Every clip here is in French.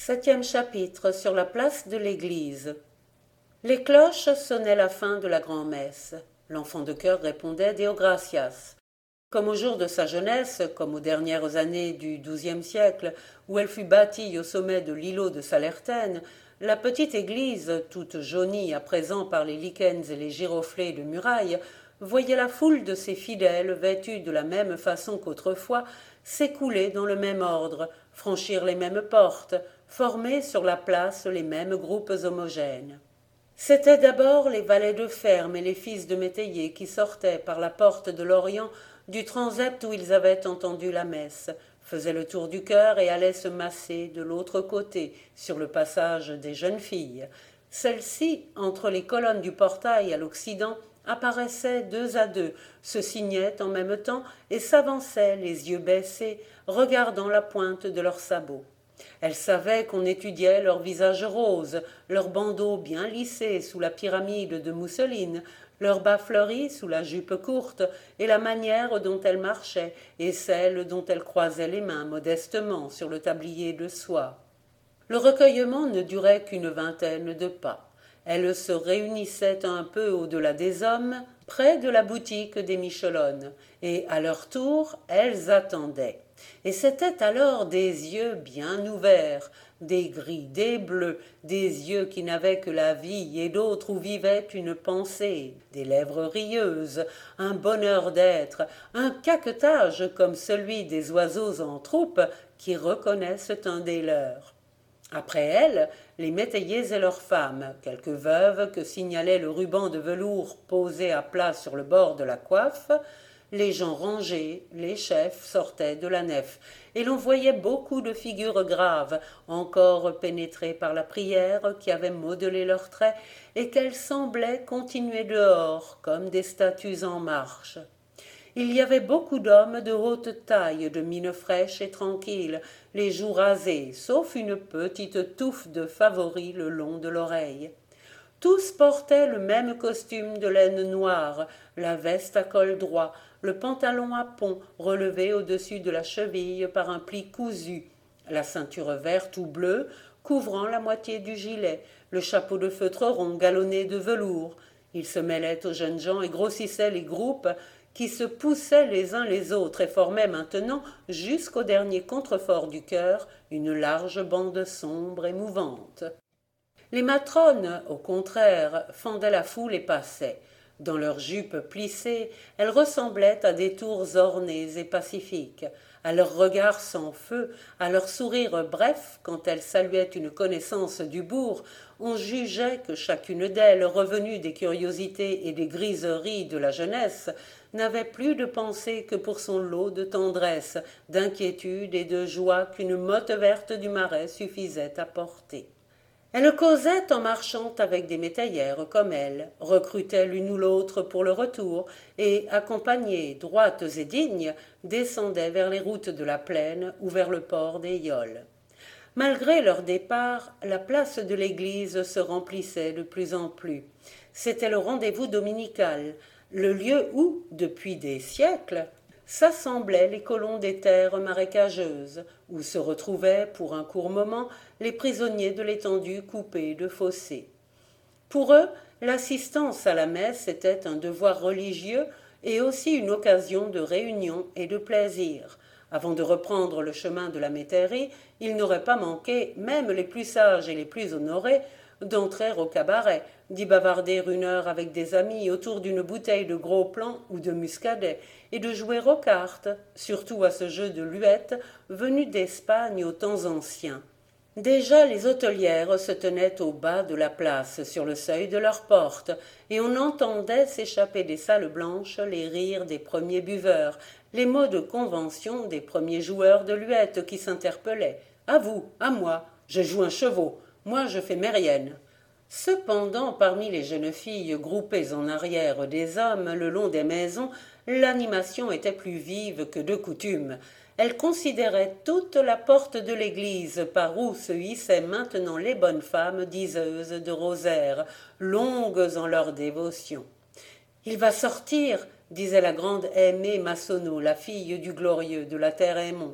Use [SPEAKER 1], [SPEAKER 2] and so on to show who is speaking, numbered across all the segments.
[SPEAKER 1] Septième chapitre sur la place de l'église. Les cloches sonnaient la fin de la grand-messe. L'enfant de chœur répondait Deo gratias. Comme au jour de sa jeunesse, comme aux dernières années du XIIe siècle, où elle fut bâtie au sommet de l'îlot de Salertaine, la petite église, toute jaunie à présent par les lichens et les giroflées de murailles, voyait la foule de ses fidèles, vêtus de la même façon qu'autrefois, s'écouler dans le même ordre, franchir les mêmes portes, former sur la place les mêmes groupes homogènes. C'étaient d'abord les valets de ferme et les fils de métayer qui sortaient par la porte de l'Orient du transept où ils avaient entendu la messe, faisaient le tour du chœur et allaient se masser de l'autre côté, sur le passage des jeunes filles. Celles-ci, entre les colonnes du portail à l'Occident, apparaissaient deux à deux, se signaient en même temps et s'avançaient, les yeux baissés, regardant la pointe de leurs sabots. Elles savaient qu'on étudiait leurs visages roses, leurs bandeaux bien lissés sous la pyramide de mousseline, leurs bas fleuris sous la jupe courte, et la manière dont elles marchaient, et celle dont elles croisaient les mains modestement sur le tablier de soie. Le recueillement ne durait qu'une vingtaine de pas. Elles se réunissaient un peu au-delà des hommes, près de la boutique des Michelonnes, et à leur tour, elles attendaient. Et c'étaient alors des yeux bien ouverts, des gris, des bleus, des yeux qui n'avaient que la vie et d'autres où vivait une pensée, des lèvres rieuses, un bonheur d'être, un caquetage comme celui des oiseaux en troupe qui reconnaissent un des leurs. Après elles, les métayers et leurs femmes, quelques veuves que signalait le ruban de velours posé à plat sur le bord de la coiffe, les gens rangés, les chefs sortaient de la nef, et l'on voyait beaucoup de figures graves, encore pénétrées par la prière qui avait modelé leurs traits, et qu'elles semblaient continuer dehors, comme des statues en marche. Il y avait beaucoup d'hommes de haute taille, de mine fraîche et tranquille, les joues rasées, sauf une petite touffe de favoris le long de l'oreille. Tous portaient le même costume de laine noire, la veste à col droit, le pantalon à pont relevé au-dessus de la cheville par un pli cousu, la ceinture verte ou bleue couvrant la moitié du gilet, le chapeau de feutre rond galonné de velours. Ils se mêlaient aux jeunes gens et grossissaient les groupes qui se poussaient les uns les autres et formaient maintenant, jusqu'au dernier contrefort du chœur, une large bande sombre et mouvante. Les matrones, au contraire, fendaient la foule et passaient. Dans leurs jupes plissées, elles ressemblaient à des tours ornées et pacifiques. À leurs regards sans feu, à leurs sourires brefs, quand elles saluaient une connaissance du bourg, on jugeait que chacune d'elles, revenue des curiosités et des griseries de la jeunesse, n'avait plus de pensée que pour son lot de tendresse, d'inquiétude et de joie qu'une motte verte du marais suffisait à porter. Elle causait en marchant avec des métayères comme elle, recrutait l'une ou l'autre pour le retour, et, accompagnées, droites et dignes, descendaient vers les routes de la plaine ou vers le port des Yoles. Malgré leur départ, la place de l'église se remplissait de plus en plus. C'était le rendez-vous dominical, le lieu où, depuis des siècles, s'assemblaient les colons des terres marécageuses, où se retrouvaient, pour un court moment, les prisonniers de l'étendue coupée de fossés. Pour eux, l'assistance à la messe était un devoir religieux et aussi une occasion de réunion et de plaisir. Avant de reprendre le chemin de la métairie, il n'aurait pas manqué, même les plus sages et les plus honorés, d'entrer au cabaret, d'y bavarder une heure avec des amis autour d'une bouteille de gros plan ou de muscadet, et de jouer aux cartes, surtout à ce jeu de luette venu d'Espagne aux temps anciens. Déjà les hôtelières se tenaient au bas de la place, sur le seuil de leur porte, et on entendait s'échapper des salles blanches les rires des premiers buveurs, les mots de convention des premiers joueurs de luette qui s'interpellaient. « À vous, à moi, je joue un chevau, moi je fais mérienne. » Cependant, parmi les jeunes filles groupées en arrière des hommes le long des maisons, l'animation était plus vive que de coutume. Elles considéraient toute la porte de l'église par où se hissaient maintenant les bonnes femmes diseuses de rosaires, longues en leur dévotion. « Il va sortir, disait la grande Aimée Massonneau, la fille du glorieux de la Terre Aymon.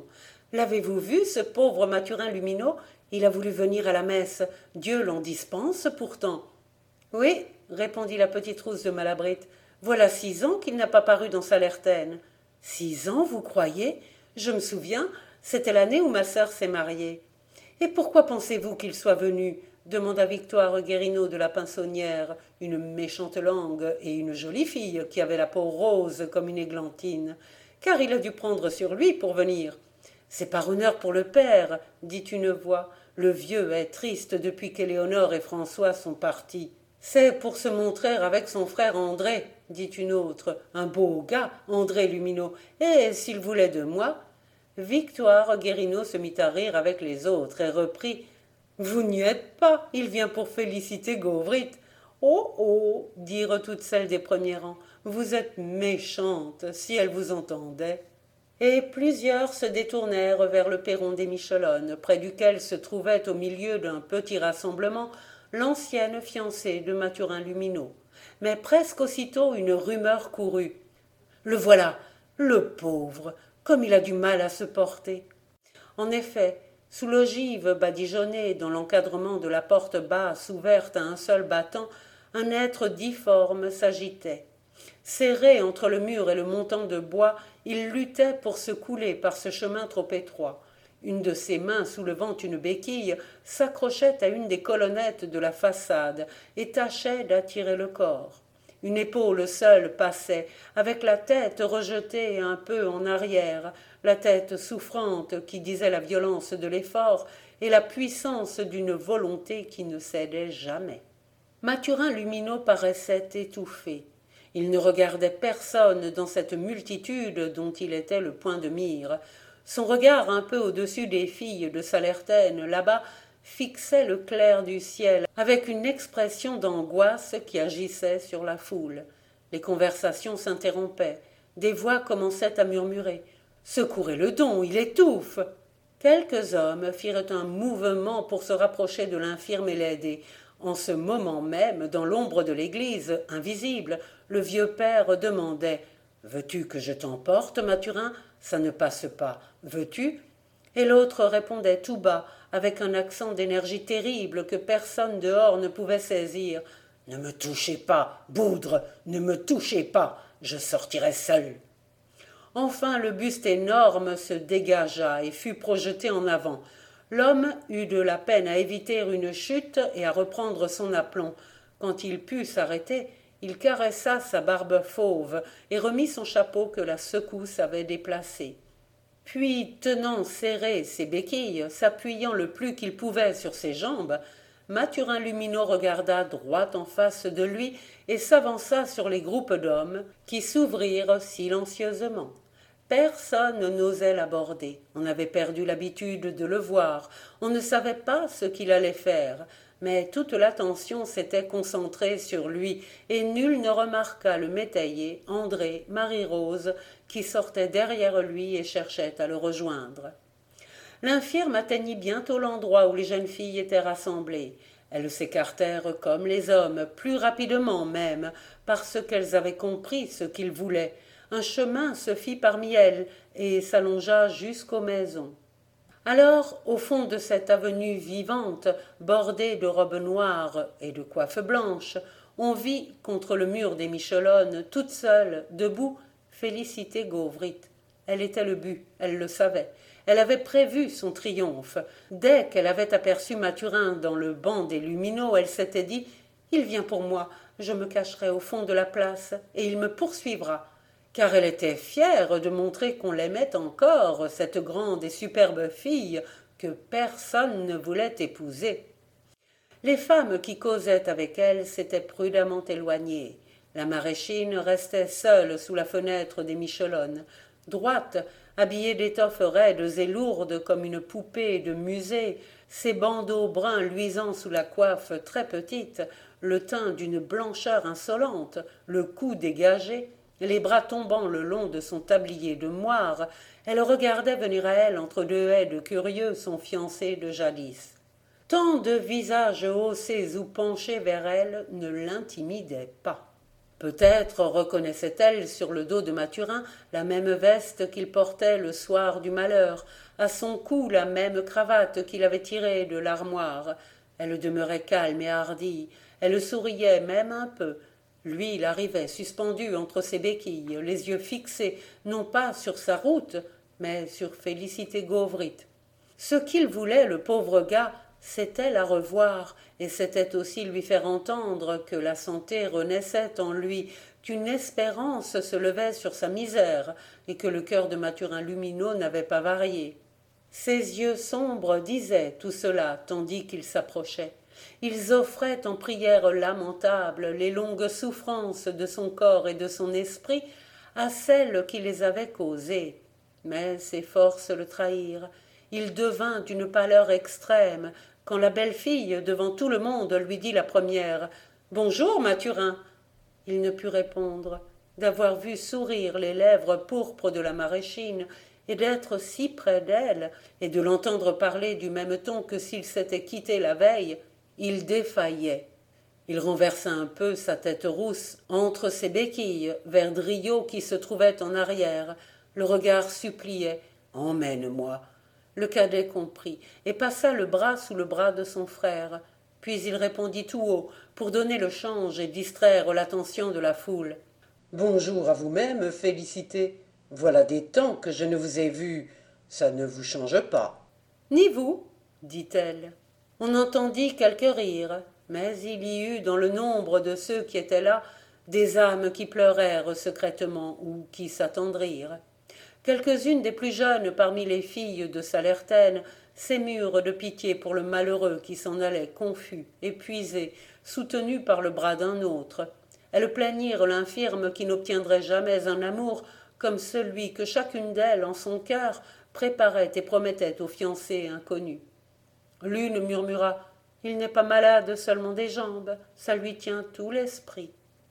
[SPEAKER 1] L'avez-vous vu, ce pauvre Mathurin Luminot? Il a voulu venir à la messe. Dieu l'en dispense pourtant. Oui, répondit la petite rousse de Malabrite. Voilà 6 ans qu'il n'a pas paru dans Salertaine. 6 ans, vous croyez? Je me souviens, c'était l'année où ma sœur s'est mariée. Et pourquoi pensez-vous qu'il soit venu? Demanda Victoire Guérineau de la Pinsonnière, une méchante langue et une jolie fille qui avait la peau rose comme une églantine. Car il a dû prendre sur lui pour venir. C'est par honneur pour le père, dit une voix. Le vieux est triste depuis qu'Éléonore et François sont partis. C'est pour se montrer avec son frère André, dit une autre, un beau gars, André Luminot, et s'il voulait de moi. Victoire Guérineau se mit à rire avec les autres et reprit. Vous n'y êtes pas, il vient pour féliciter Gauvrite. Oh, oh, dirent toutes celles des premiers rangs, vous êtes méchantes, si elle vous entendait. Et plusieurs se détournèrent vers le perron des Michelones, près duquel se trouvait au milieu d'un petit rassemblement l'ancienne fiancée de Mathurin Luminot. Mais presque aussitôt une rumeur courut. Le voilà, le pauvre, comme il a du mal à se porter. En effet, sous l'ogive badigeonnée, dans l'encadrement de la porte basse ouverte à un seul battant, un être difforme s'agitait. Serré entre le mur et le montant de bois, il luttait pour se couler par ce chemin trop étroit. Une de ses mains, soulevant une béquille, s'accrochait à une des colonnettes de la façade et tâchait d'attirer le corps. Une épaule seule passait, avec la tête rejetée un peu en arrière, la tête souffrante qui disait la violence de l'effort et la puissance d'une volonté qui ne cédait jamais. Mathurin Luminot paraissait étouffé. Il ne regardait personne dans cette multitude dont il était le point de mire. Son regard un peu au-dessus des filles de Salertaine, là-bas, fixait le clair du ciel avec une expression d'angoisse qui agissait sur la foule. Les conversations s'interrompaient. Des voix commençaient à murmurer. « Secourez le don, il étouffe !» Quelques hommes firent un mouvement pour se rapprocher de l'infirme et l'aider. En ce moment même, dans l'ombre de l'église, invisible, le vieux père demandait « Veux-tu que je t'emporte, Mathurin? Ça ne passe pas. Veux-tu » Et l'autre répondait tout bas, avec un accent d'énergie terrible que personne dehors ne pouvait saisir. « Ne me touchez pas, Boudre, ne me touchez pas, je sortirai seul. » Enfin le buste énorme se dégagea et fut projeté en avant. L'homme eut de la peine à éviter une chute et à reprendre son aplomb. Quand il put s'arrêter, il caressa sa barbe fauve et remit son chapeau que la secousse avait déplacé. Puis, tenant serrées ses béquilles, s'appuyant le plus qu'il pouvait sur ses jambes, Mathurin Luminot regarda droit en face de lui et s'avança sur les groupes d'hommes qui s'ouvrirent silencieusement. Personne n'osait l'aborder. On avait perdu l'habitude de le voir. On ne savait pas ce qu'il allait faire. Mais toute l'attention s'était concentrée sur lui, et nul ne remarqua le métayer, André, Marie-Rose, qui sortait derrière lui et cherchait à le rejoindre. L'infirme atteignit bientôt l'endroit où les jeunes filles étaient rassemblées. Elles s'écartèrent comme les hommes, plus rapidement même, parce qu'elles avaient compris ce qu'ils voulaient. Un chemin se fit parmi elles et s'allongea jusqu'aux maisons. Alors, au fond de cette avenue vivante, bordée de robes noires et de coiffes blanches, on vit, contre le mur des Michelones, toute seule, debout, Félicité Gauvrite. Elle était le but, elle le savait. Elle avait prévu son triomphe. Dès qu'elle avait aperçu Mathurin dans le banc des Luminot, elle s'était dit « Il vient pour moi, je me cacherai au fond de la place, et il me poursuivra. » Car elle était fière de montrer qu'on l'aimait encore, cette grande et superbe fille que personne ne voulait épouser. Les femmes qui causaient avec elle s'étaient prudemment éloignées. La maraîchine restait seule sous la fenêtre des Michelones, droite, habillée d'étoffes raides et lourdes comme une poupée de musée, ses bandeaux bruns luisant sous la coiffe très petite, le teint d'une blancheur insolente, le cou dégagé, les bras tombant le long de son tablier de moire, elle regardait venir à elle entre deux haies de curieux son fiancé de jadis. Tant de visages haussés ou penchés vers elle ne l'intimidaient pas. Peut-être reconnaissait-elle sur le dos de Mathurin la même veste qu'il portait le soir du malheur, à son cou la même cravate qu'il avait tirée de l'armoire. Elle demeurait calme et hardie, elle souriait même un peu. Lui, il arrivait suspendu entre ses béquilles, les yeux fixés, non pas sur sa route, mais sur Félicité Gauvrit. Ce qu'il voulait, le pauvre gars, c'était la revoir, et c'était aussi lui faire entendre que la santé renaissait en lui, qu'une espérance se levait sur sa misère, et que le cœur de Mathurin Lumineux n'avait pas varié. Ses yeux sombres disaient tout cela tandis qu'il s'approchait. Ils offraient en prières lamentables les longues souffrances de son corps et de son esprit à celle qui les avait causées. Mais ses forces le trahirent. Il devint d'une pâleur extrême, quand la belle fille, devant tout le monde, lui dit la première « Bonjour, Mathurin !» Il ne put répondre. D'avoir vu sourire les lèvres pourpres de la maraîchine, et d'être si près d'elle, et de l'entendre parler du même ton que s'il s'était quitté la veille, il défaillait. Il renversa un peu sa tête rousse entre ses béquilles vers Driot qui se trouvait en arrière. Le regard suppliait « Emmène-moi !» Le cadet comprit et passa le bras sous le bras de son frère. Puis il répondit tout haut, pour donner le change et distraire l'attention de la foule. « Bonjour à vous-même, Félicité. Voilà des temps que je ne vous ai vu. Ça ne vous change pas. »« Ni vous, dit-elle. » On entendit quelques rires, mais il y eut dans le nombre de ceux qui étaient là des âmes qui pleurèrent secrètement ou qui s'attendrirent. Quelques-unes des plus jeunes parmi les filles de Salertaine s'émurent de pitié pour le malheureux qui s'en allait confus, épuisé, soutenu par le bras d'un autre. Elles plaignirent l'infirme qui n'obtiendrait jamais un amour comme celui que chacune d'elles, en son cœur, préparait et promettait au fiancé inconnu. L'une murmura « Il n'est pas malade seulement des jambes, ça lui tient tout l'esprit. »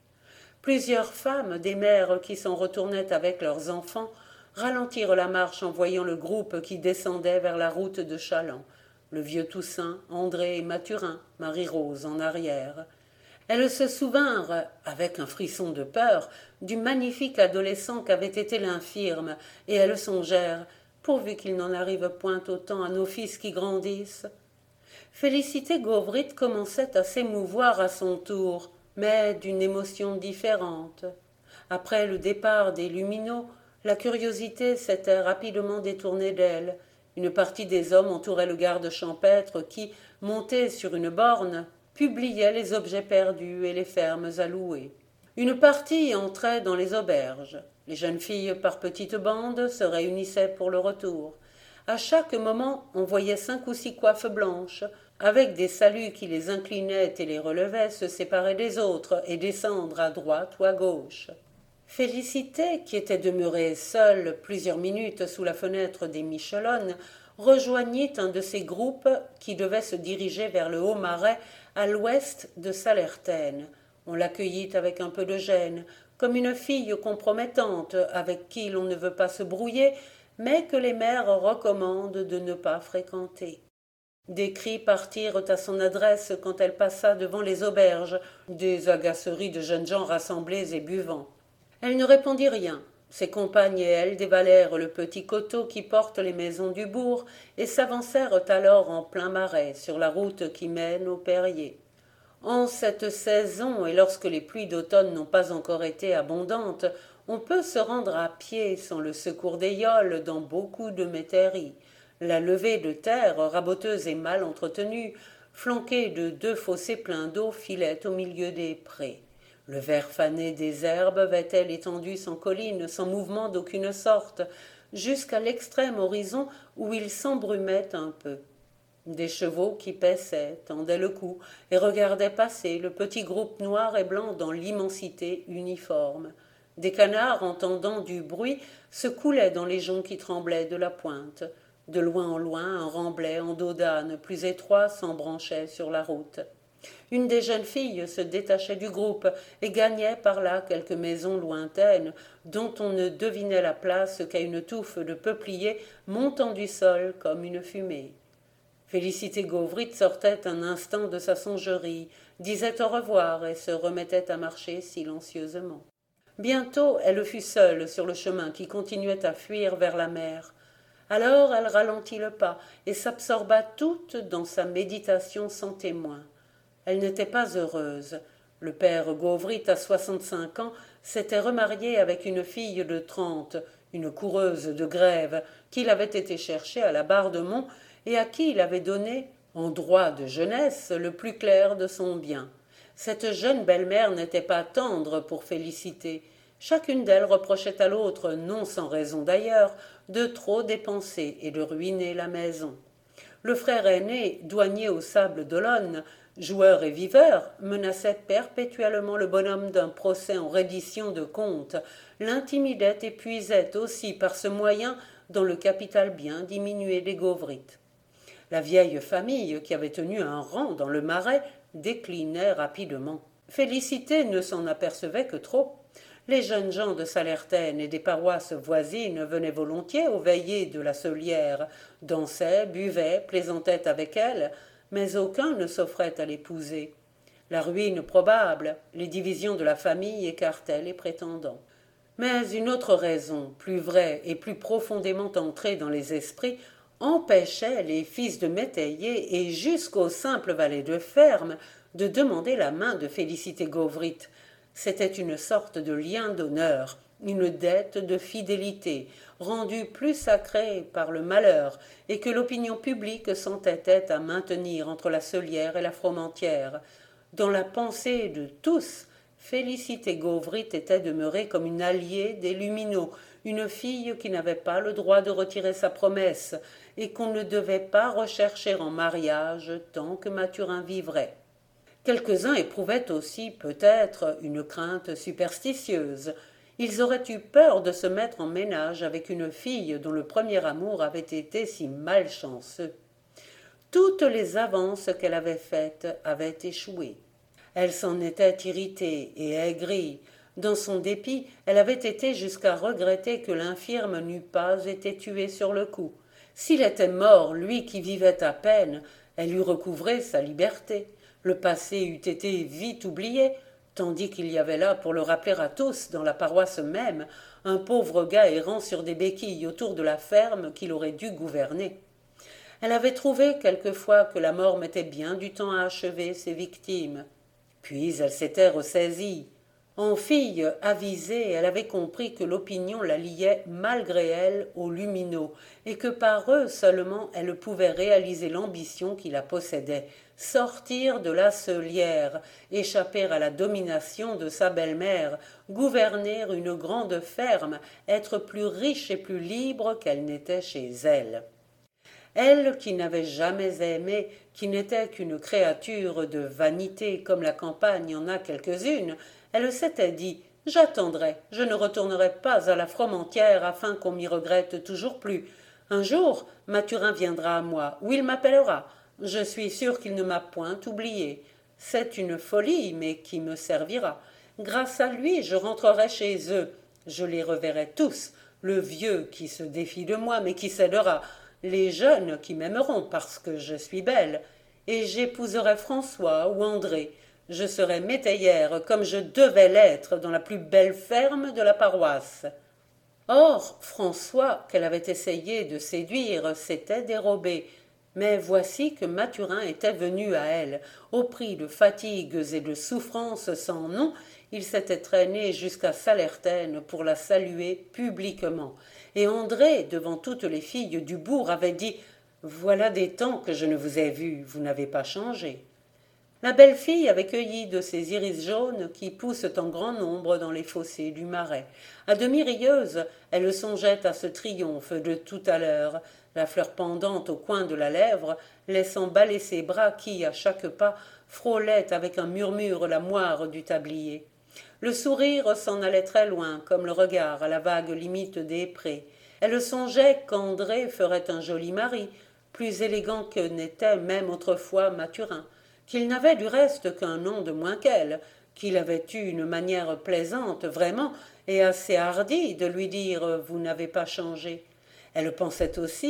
[SPEAKER 1] Plusieurs femmes, des mères qui s'en retournaient avec leurs enfants, ralentirent la marche en voyant le groupe qui descendait vers la route de Chaland. Le vieux Toussaint, André et Mathurin, Marie-Rose en arrière. Elles se souvinrent, avec un frisson de peur, du magnifique adolescent qu'avait été l'infirme, et elles songèrent « Pourvu qu'il n'en arrive point autant à nos fils qui grandissent !» Félicité Gauvrit commençait à s'émouvoir à son tour, mais d'une émotion différente. Après le départ des Lumineaux, la curiosité s'était rapidement détournée d'elle. Une partie des hommes entourait le garde champêtre qui, monté sur une borne, publiait les objets perdus et les fermes à louer. Une partie entrait dans les auberges. Les jeunes filles, par petites bandes, se réunissaient pour le retour. À chaque moment, on voyait 5 ou 6 coiffes blanches, avec des saluts qui les inclinaient et les relevaient, se séparer des autres et descendre à droite ou à gauche. Félicité, qui était demeurée seule plusieurs minutes sous la fenêtre des Michelonnes, rejoignit un de ces groupes qui devaient se diriger vers le Haut-Marais, à l'ouest de Salertaine. On l'accueillit avec un peu de gêne, comme une fille compromettante avec qui l'on ne veut pas se brouiller, mais que les mères recommandent de ne pas fréquenter. Des cris partirent à son adresse quand elle passa devant les auberges, des agaceries de jeunes gens rassemblés et buvant. Elle ne répondit rien. Ses compagnes et elle dévalèrent le petit coteau qui porte les maisons du bourg et s'avancèrent alors en plein marais, sur la route qui mène au Perrier. En cette saison, et lorsque les pluies d'automne n'ont pas encore été abondantes, on peut se rendre à pied sans le secours des yoles dans beaucoup de métairies. La levée de terre, raboteuse et mal entretenue, flanquée de 2 fossés pleins d'eau, filait au milieu des prés. Le vert fané des herbes vêtait l'étendue sans colline, sans mouvement d'aucune sorte, jusqu'à l'extrême horizon où il s'embrumait un peu. Des chevaux qui paissaient, tendaient le cou et regardaient passer le petit groupe noir et blanc dans l'immensité uniforme. Des canards, entendant du bruit, se coulaient dans les joncs qui tremblaient de la pointe. De loin en loin, un remblai en dos d'âne plus étroit s'embranchait sur la route. Une des jeunes filles se détachait du groupe et gagnait par là quelques maisons lointaines dont on ne devinait la place qu'à une touffe de peupliers montant du sol comme une fumée. Félicité Gauvrit sortait un instant de sa songerie, disait au revoir et se remettait à marcher silencieusement. Bientôt elle fut seule sur le chemin qui continuait à fuir vers la mer. Alors elle ralentit le pas et s'absorba toute dans sa méditation sans témoin. Elle n'était pas heureuse. Le père Gauvrit, à 65 ans, s'était remarié avec une fille de 30, une coureuse de grève, qu'il avait été chercher à la Barre-de-Mont et à qui il avait donné, en droit de jeunesse, le plus clair de son bien. Cette jeune belle-mère n'était pas tendre pour Félicité. Chacune d'elles reprochait à l'autre, non sans raison d'ailleurs, de trop dépenser et de ruiner la maison. Le frère aîné, douanier au Sable d'Olonne, joueur et viveur, menaçait perpétuellement le bonhomme d'un procès en reddition de comptes, l'intimidait et puisait aussi par ce moyen dans le capital bien diminué des Gauvrit. La vieille famille, qui avait tenu un rang dans le Marais, déclinait rapidement. Félicité ne s'en apercevait que trop. Les jeunes gens de Salertaine et des paroisses voisines venaient volontiers aux veillées de la Saulière, dansaient, buvaient, plaisantaient avec elle, mais aucun ne s'offrait à l'épouser. La ruine probable, les divisions de la famille écartaient les prétendants. Mais une autre raison, plus vraie et plus profondément entrée dans les esprits, empêchait les fils de métayer et jusqu'aux simples valets de ferme de demander la main de Félicité Gauvrit. C'était une sorte de lien d'honneur, une dette de fidélité, rendue plus sacrée par le malheur, et que l'opinion publique s'entêtait à maintenir entre la Saulière et la Fromentieре. Dans la pensée de tous, Félicité Gauvrit était demeurée comme une alliée des Lumineaux, une fille qui n'avait pas le droit de retirer sa promesse, et qu'on ne devait pas rechercher en mariage tant que Mathurin vivrait. Quelques-uns éprouvaient aussi, peut-être, une crainte superstitieuse. Ils auraient eu peur de se mettre en ménage avec une fille dont le premier amour avait été si malchanceux. Toutes les avances qu'elle avait faites avaient échoué. Elle s'en était irritée et aigrie. Dans son dépit, elle avait été jusqu'à regretter que l'infirme n'eût pas été tué sur le coup. S'il était mort, lui qui vivait à peine, elle eût recouvré sa liberté. Le passé eût été vite oublié, tandis qu'il y avait là, pour le rappeler à tous, dans la paroisse même, un pauvre gars errant sur des béquilles autour de la ferme qu'il aurait dû gouverner. Elle avait trouvé quelquefois que la mort mettait bien du temps à achever ses victimes. Puis elle s'était ressaisie. En fille avisée, elle avait compris que l'opinion la liait malgré elle aux Lumineaux, et que par eux seulement elle pouvait réaliser l'ambition qui la possédait, sortir de la Saulière, échapper à la domination de sa belle-mère, gouverner une grande ferme, être plus riche et plus libre qu'elle n'était chez elle. Elle qui n'avait jamais aimé, qui n'était qu'une créature de vanité comme la campagne en a quelques-unes, elle s'était dit « J'attendrai, je ne retournerai pas à la Fromentieре afin qu'on m'y regrette toujours plus. Un jour, Mathurin viendra à moi, ou il m'appellera. Je suis sûre qu'il ne m'a point oublié. C'est une folie, mais qui me servira. Grâce à lui, je rentrerai chez eux. Je les reverrai tous, le vieux qui se défie de moi, mais qui cédera, les jeunes qui m'aimeront parce que je suis belle, et j'épouserai François ou André. Je serai métayère comme je devais l'être dans la plus belle ferme de la paroisse. » Or, François, qu'elle avait essayé de séduire, s'était dérobé. Mais voici que Mathurin était venu à elle. Au prix de fatigues et de souffrances sans nom, il s'était traîné jusqu'à Salertaine pour la saluer publiquement. Et André, devant toutes les filles du bourg, avait dit « Voilà des temps que je ne vous ai vu, vous n'avez pas changé. » La belle fille avait cueilli de ces iris jaunes qui poussent en grand nombre dans les fossés du Marais. À demi rieuse, elle songeait à ce triomphe de tout à l'heure, la fleur pendante au coin de la lèvre, laissant bâler ses bras qui, à chaque pas, frôlaient avec un murmure la moire du tablier. Le sourire s'en allait très loin, comme le regard à la vague limite des prés. Elle songeait qu'André ferait un joli mari, plus élégant que n'était même autrefois Mathurin, qu'il n'avait du reste qu'un nom de moins qu'elle, qu'il avait eu une manière plaisante vraiment et assez hardie de lui dire « Vous n'avez pas changé ». Elle pensait aussi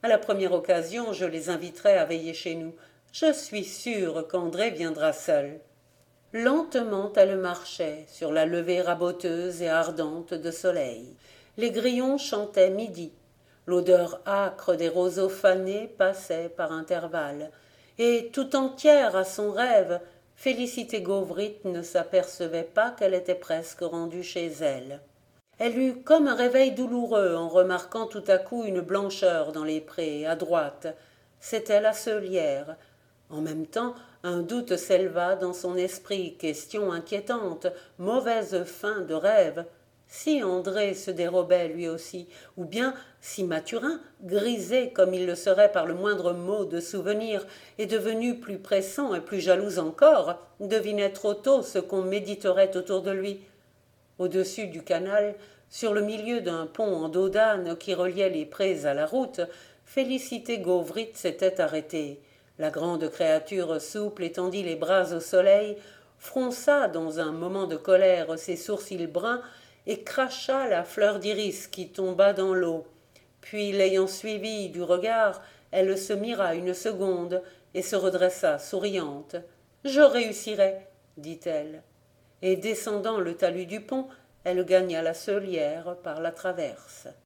[SPEAKER 1] À la première occasion, je les inviterai à veiller chez nous. Je suis sûre qu'André viendra seul. Lentement elle marchait, sur la levée raboteuse et ardente de soleil. Les grillons chantaient midi. L'odeur âcre des roseaux fanés passait par intervalles. Et tout entière à son rêve, Félicité Gauvrit ne s'apercevait pas qu'elle était presque rendue chez elle. Elle eut comme un réveil douloureux en remarquant tout à coup une blancheur dans les prés, à droite. C'était la Seulière. En même temps, un doute s'éleva dans son esprit, question inquiétante, mauvaise fin de rêve. Si André se dérobait lui aussi, ou bien si Mathurin, grisé comme il le serait par le moindre mot de souvenir, et devenu plus pressant et plus jaloux encore, devinait trop tôt ce qu'on méditerait autour de lui. Au-dessus du canal, sur le milieu d'un pont en dos d'âne qui reliait les prés à la route, Félicité Gauvrit s'était arrêtée. La grande créature souple étendit les bras au soleil, fronça dans un moment de colère ses sourcils bruns et cracha la fleur d'iris qui tomba dans l'eau. Puis, l'ayant suivi du regard, elle se mira une seconde et se redressa souriante. « Je réussirai, dit-elle. Et descendant le talus du pont, elle gagna la Seulière par la traverse.